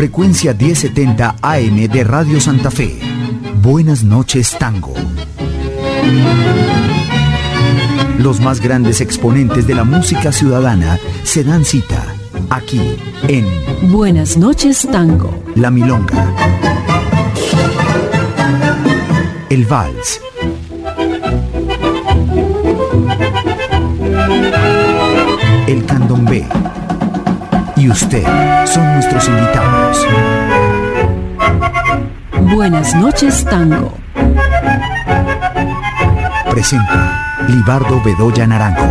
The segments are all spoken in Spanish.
frecuencia 1070 AM de Radio Santa Fe. Buenas noches, Tango. Los más grandes exponentes de la música ciudadana se dan cita aquí en Buenas noches, Tango. La Milonga, el Vals, el Candombe y usted son nuestros invitados. Buenas noches, Tango. Presenta Libardo Bedoya Naranjo.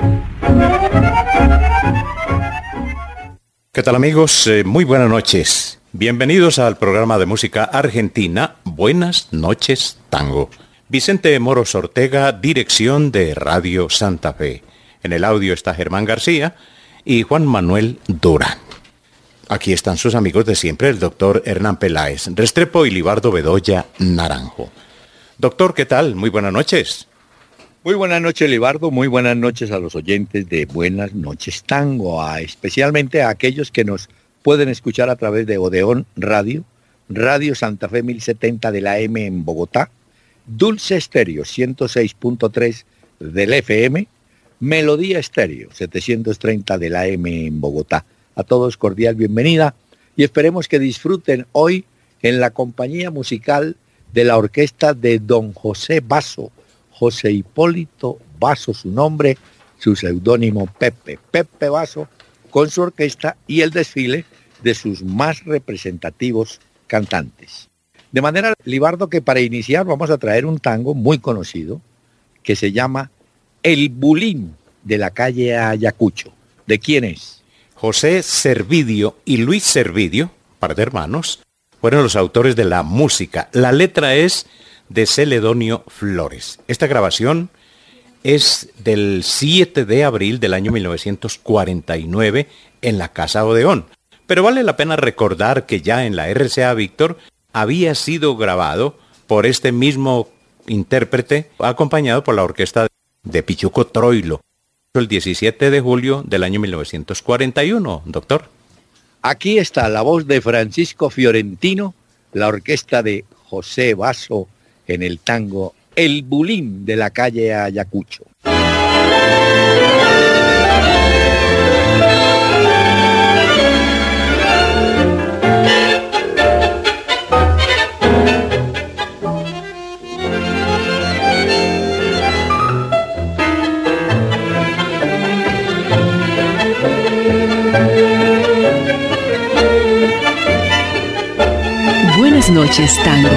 ¿Qué tal, amigos? Muy buenas noches. Bienvenidos al programa de música argentina Buenas noches, Tango. Vicente Moros Ortega, dirección de Radio Santa Fe. En el audio está Germán García y Juan Manuel Durán. Aquí están sus amigos de siempre, el doctor Hernán Peláez Restrepo y Libardo Bedoya Naranjo. Doctor, ¿qué tal? Muy buenas noches. Muy buenas noches, Libardo. Muy buenas noches a los oyentes de Buenas noches, Tango. Especialmente a aquellos que nos pueden escuchar a través de Odeón Radio, Radio Santa Fe 1070 de la M en Bogotá, Dulce Estéreo 106.3 del FM, Melodía Estéreo 730 de la M en Bogotá. A todos cordial bienvenida y esperemos que disfruten hoy en la compañía musical de la orquesta de don José Basso, José Hipólito Basso, su nombre, su seudónimo Pepe Basso, con su orquesta y el desfile de sus más representativos cantantes. De manera, Libardo, que para iniciar vamos a traer un tango muy conocido que se llama El Bulín de la calle Ayacucho. ¿De quién es? José Servidio y Luis Servidio, par de hermanos, fueron los autores de la música. La letra es de Celedonio Flores. Esta grabación es del 7 de abril del año 1949 en la Casa Odeón. Pero vale la pena recordar que ya en la RCA Víctor había sido grabado por este mismo intérprete, acompañado por la orquesta de Pichuco Troilo, el 17 de julio del año 1941, doctor. Aquí está la voz de Francisco Fiorentino, la orquesta de José Basso en el tango El Bulín de la calle Ayacucho. Buenas noches, Tango.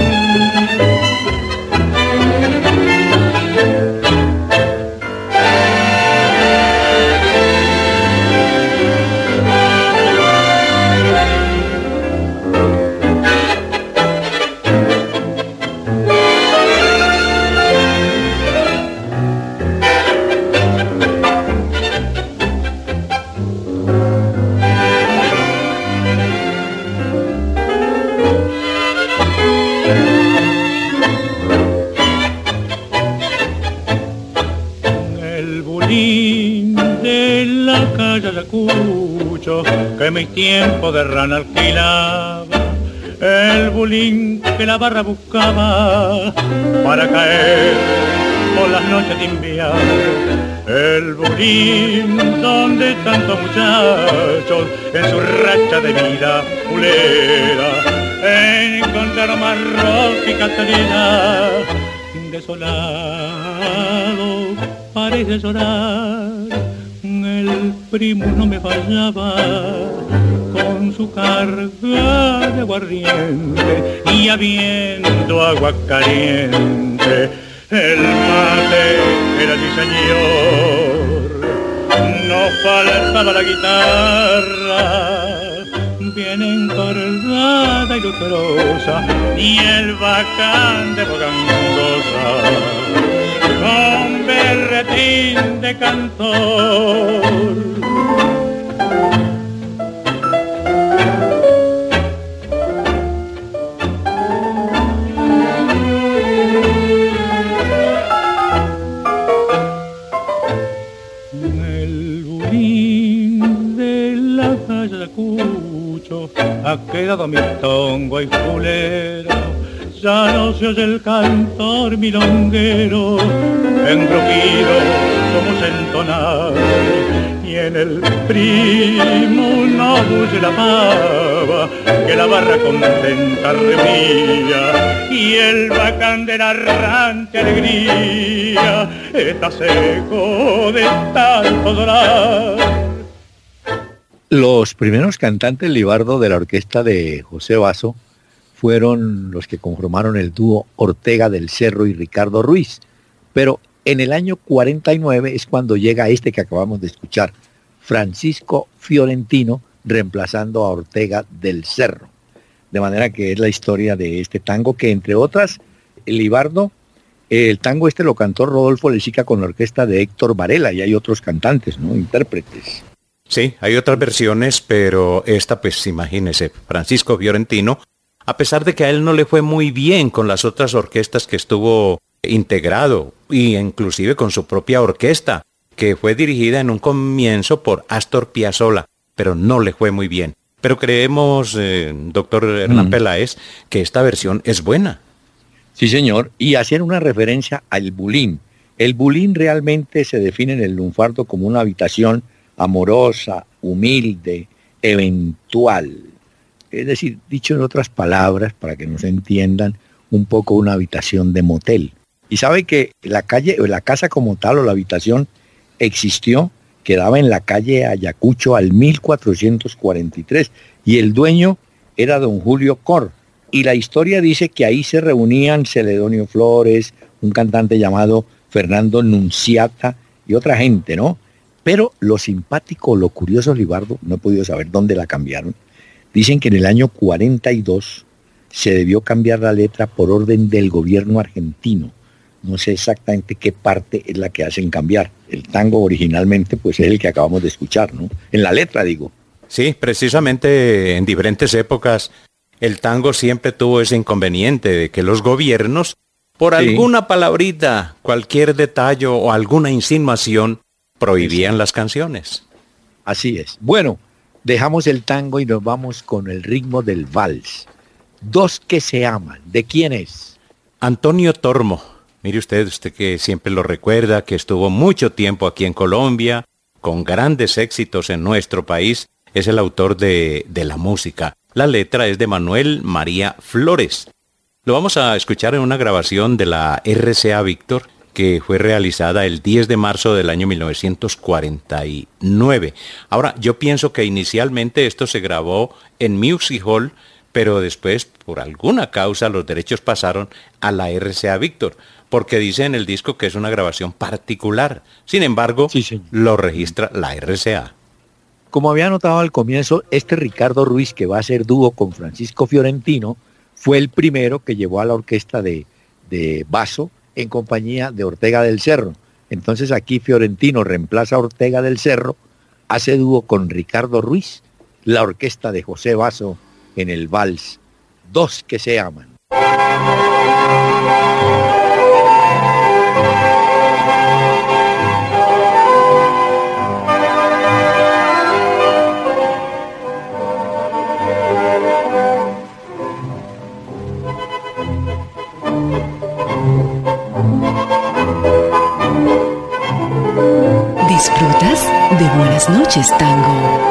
Que mi tiempo de rana alquilaba, el bulín que la barra buscaba para caer por las noches de invierno, el bulín donde tantos muchachos en su racha de vida fulera encontraron más ropa y Catalina. Desolado parece llorar, el primo no me fallaba con su carga de aguardiente y habiendo agua caliente, el mate era sí señor. No faltaba la guitarra bien encordada y lucrosa y el bacán de bogangosa con berretín de cantor. El bulín de la calle Ayacucho ha quedado mi tongo y culero. Ya no se oye el cantor milonguero, engrupido somos entonar, y en el primo no bulle la pava, que la barra contenta reunía, y el bacán de la errante alegría está seco de tanto llorar. Los primeros cantantes, Libardo, de la orquesta de José Basso fueron los que conformaron el dúo Ortega del Cerro y Ricardo Ruiz. Pero en el año 49 es cuando llega este que acabamos de escuchar, Francisco Fiorentino, reemplazando a Ortega del Cerro. De manera que es la historia de este tango que, entre otras, Libardo, el tango este lo cantó Rodolfo Lezica con la orquesta de Héctor Varela, y hay otros cantantes, ¿no? Intérpretes. Sí, hay otras versiones, pero esta, pues imagínese, Francisco Fiorentino, a pesar de que a él no le fue muy bien con las otras orquestas que estuvo integrado, y inclusive con su propia orquesta, que fue dirigida en un comienzo por Astor Piazzolla, pero no le fue muy bien. Pero creemos, doctor Hernán Peláez, que esta versión es buena. Sí, señor, y hacían una referencia al bulín. El bulín realmente se define en el lunfardo como una habitación amorosa, humilde, eventual. Es decir, dicho en otras palabras, para que nos entiendan, un poco una habitación de motel. Y sabe que la calle, o la casa como tal, o la habitación, existió, quedaba en la calle Ayacucho al 1443, y el dueño era don Julio Cor. Y la historia dice que ahí se reunían Celedonio Flores, un cantante llamado Fernando Nunciata y otra gente, ¿no? Pero lo simpático, lo curioso, Libardo, no he podido saber dónde la cambiaron. Dicen que en el año 42 se debió cambiar la letra por orden del gobierno argentino. No sé exactamente qué parte es la que hacen cambiar. El tango originalmente pues es el que acabamos de escuchar, ¿no? En la letra, digo. Sí, precisamente en diferentes épocas el tango siempre tuvo ese inconveniente de que los gobiernos, por alguna palabrita, cualquier detalle o alguna insinuación, prohibían las canciones. Así es. Bueno, dejamos el tango y nos vamos con el ritmo del vals. Dos que se aman. ¿De quién es? Antonio Tormo. Mire usted que siempre lo recuerda, que estuvo mucho tiempo aquí en Colombia, con grandes éxitos en nuestro país, es el autor de la música. La letra es de Manuel María Flores. Lo vamos a escuchar en una grabación de la RCA Víctor, que fue realizada el 10 de marzo del año 1949. Ahora, yo pienso que inicialmente esto se grabó en Music Hall, pero después, por alguna causa, los derechos pasaron a la RCA Víctor, porque dice en el disco que es una grabación particular. Sin embargo, lo registra la RCA. Como había notado al comienzo, este Ricardo Ruiz, que va a hacer dúo con Francisco Fiorentino, fue el primero que llevó a la orquesta de Basso en compañía de Ortega del Cerro. Entonces aquí Fiorentino reemplaza a Ortega del Cerro, hace dúo con Ricardo Ruiz, la orquesta de José Basso en el vals Dos que se aman. ¿Disfrutas de Buenas noches, Tango?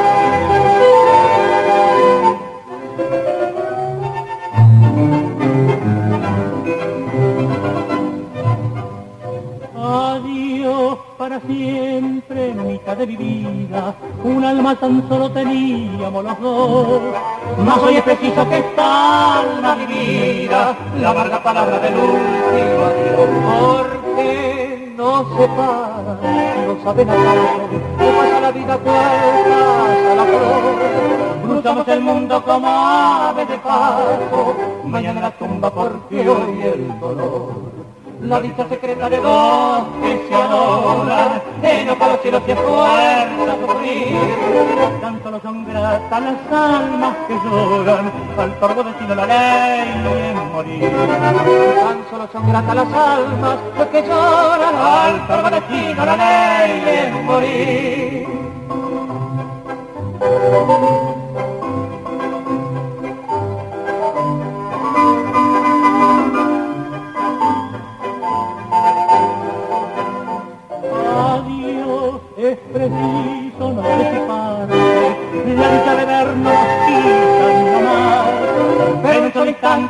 Adiós para siempre, mitad de mi vida, un alma tan solo teníamos los dos. Mas hoy es preciso que esta alma mi vida, la amarga palabra del último adiós. Porque no se para, no sabe nada, que pasa la vida cual pasa la flor. Cruzamos el mundo como aves de paso, mañana la tumba porque hoy el dolor. La dicha secreta de dos que se adoran, enoja los cielos y esfuerza sufrir. Tan solo son gratas las almas que lloran, al torvo destino la ley es morir. Tan solo son gratas las almas que lloran, al torvo destino la ley es morir.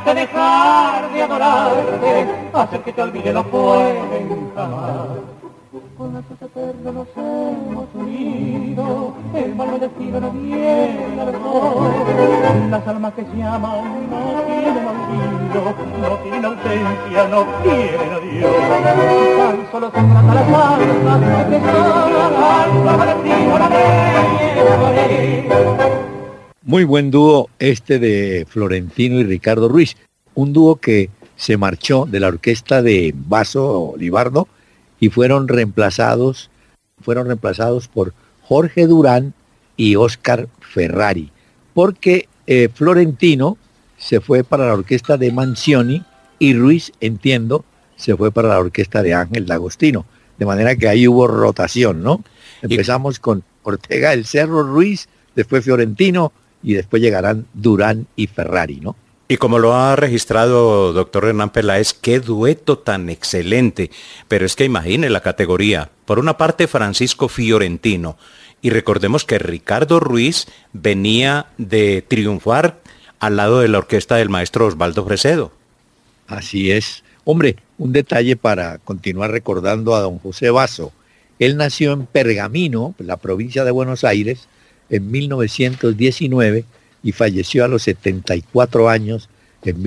que dejar de adorarte, hacer que te olvide no pueden jamás. Con lazos eternos nos hemos unido, el mal destino no viene al sol. Las almas que se aman no tienen olvido, no tienen ausencia, no tienen adiós. Tan solo se trata las almas que son alma destino la de. Muy buen dúo este de Florentino y Ricardo Ruiz, un dúo que se marchó de la orquesta de Basso Libardo y fueron reemplazados por Jorge Durán y Oscar Ferrari, porque Florentino se fue para la orquesta de Manzioni y Ruiz, entiendo, se fue para la orquesta de Ángel D'Agostino, de manera que ahí hubo rotación, ¿no? Empezamos con Ortega del Cerro, Ruiz, después Florentino y después llegarán Durán y Ferrari, ¿no? Y como lo ha registrado doctor Hernán Peláez, qué dueto tan excelente. Pero es que imagine la categoría. Por una parte, Francisco Fiorentino. Y recordemos que Ricardo Ruiz venía de triunfar al lado de la orquesta del maestro Osvaldo Fresedo. Así es. Hombre, un detalle para continuar recordando a don José Basso. Él nació en Pergamino, la provincia de Buenos Aires, en 1919 y falleció a los 74 años en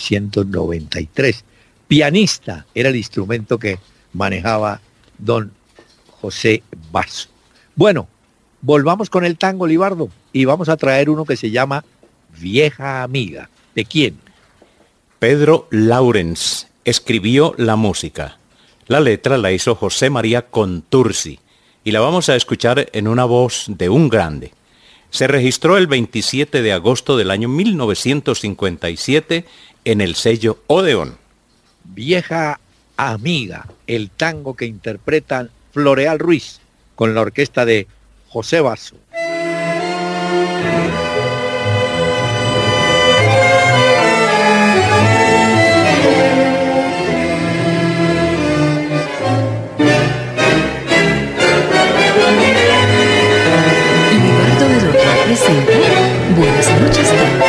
1993. Pianista era el instrumento que manejaba don José Basso. Bueno, volvamos con el tango, Libardo, y vamos a traer uno que se llama Vieja Amiga. ¿De quién? Pedro Laurens escribió la música. La letra la hizo José María Contursi y la vamos a escuchar en una voz de un grande. Se registró el 27 de agosto del año 1957 en el sello Odeón. Vieja Amiga, el tango que interpretan Floreal Ruiz con la orquesta de José Basso. Presenta Buenas noches, tango.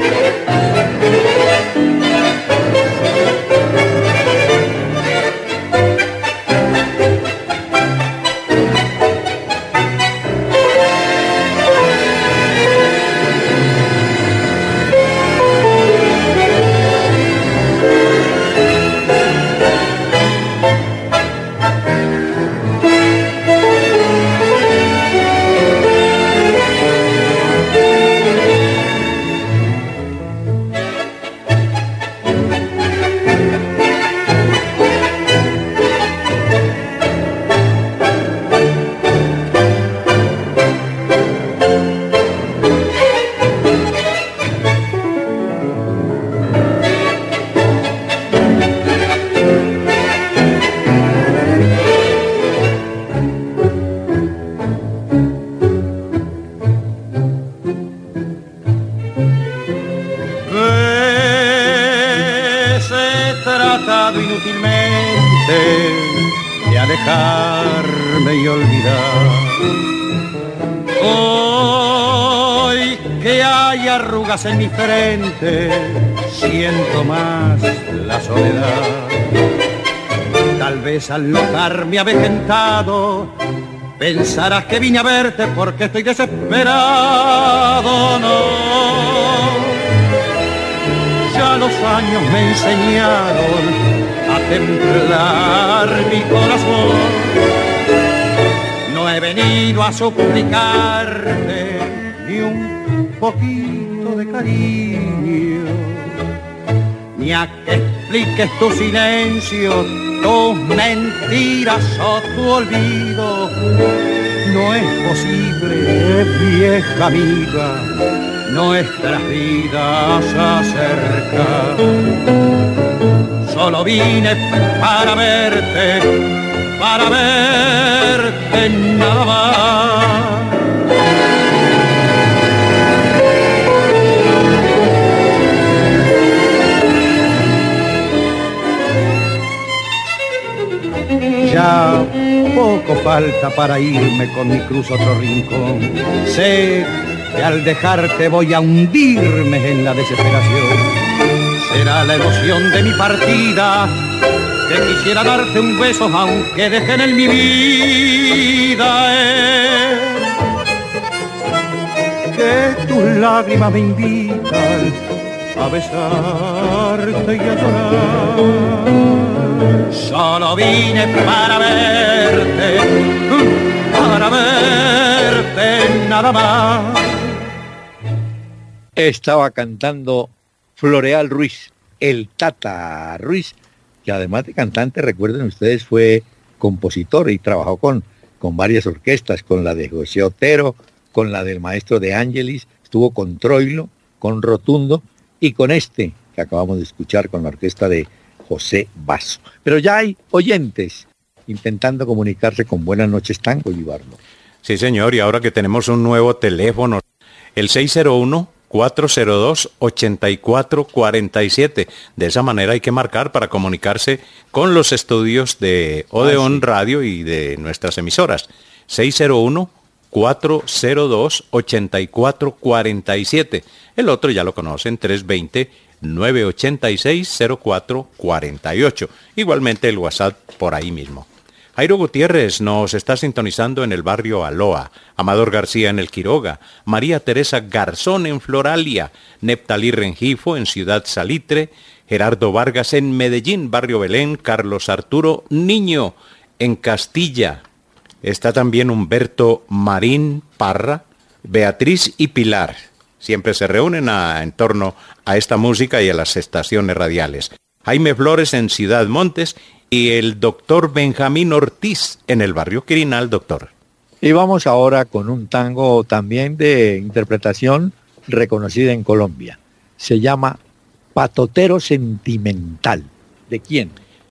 Dejarme y olvidar. Hoy que hay arrugas en mi frente, siento más la soledad. Tal vez al notarme avejentado, pensarás que vine a verte porque estoy desesperado. No, ya los años me enseñaron a templar mi corazón. No he venido a suplicarte ni un poquito de cariño, ni a que expliques tu silencio, tus mentiras o tu olvido. No es posible, vieja amiga, nuestras vidas acercar. Solo vine para verte nada más. Ya poco falta para irme con mi cruz a otro rincón. Sé que al dejarte voy a hundirme en la desesperación. será la emoción de mi partida, que quisiera darte un beso aunque dejen en mi vida que tus lágrimas me invitan a besarte y a llorar. Solo vine para verte nada más. Estaba cantando Floreal Ruiz, el Tata Ruiz, que además de cantante, recuerden ustedes, fue compositor y trabajó con varias orquestas, con la de José Otero, con la del maestro de Ángelis, estuvo con Troilo, con Rotundo y con este que acabamos de escuchar con la orquesta de José Basso. Pero ya hay oyentes intentando comunicarse con Buenas Noches Tango, Libardo. Sí, señor, y ahora que tenemos un nuevo teléfono, el 601-402-8447. De esa manera hay que marcar para comunicarse con los estudios de Odeón Radio y de nuestras emisoras. 601-402-8447. El otro ya lo conocen, 320-986-0448. Igualmente el WhatsApp por ahí mismo. Jairo Gutiérrez nos está sintonizando en el barrio Aloa, Amador García en el Quiroga, María Teresa Garzón en Floralia, Neptalí Rengifo en Ciudad Salitre, Gerardo Vargas en Medellín, barrio Belén, Carlos Arturo Niño en Castilla. Está también Humberto Marín Parra, Beatriz y Pilar. Siempre se reúnen en torno a esta música y a las estaciones radiales. Jaime Flores en Ciudad Montes y el doctor Benjamín Ortiz en el barrio Quirinal, doctor. Y vamos ahora con un tango también de interpretación reconocida en Colombia. Se llama Patotero Sentimental. ¿De quién?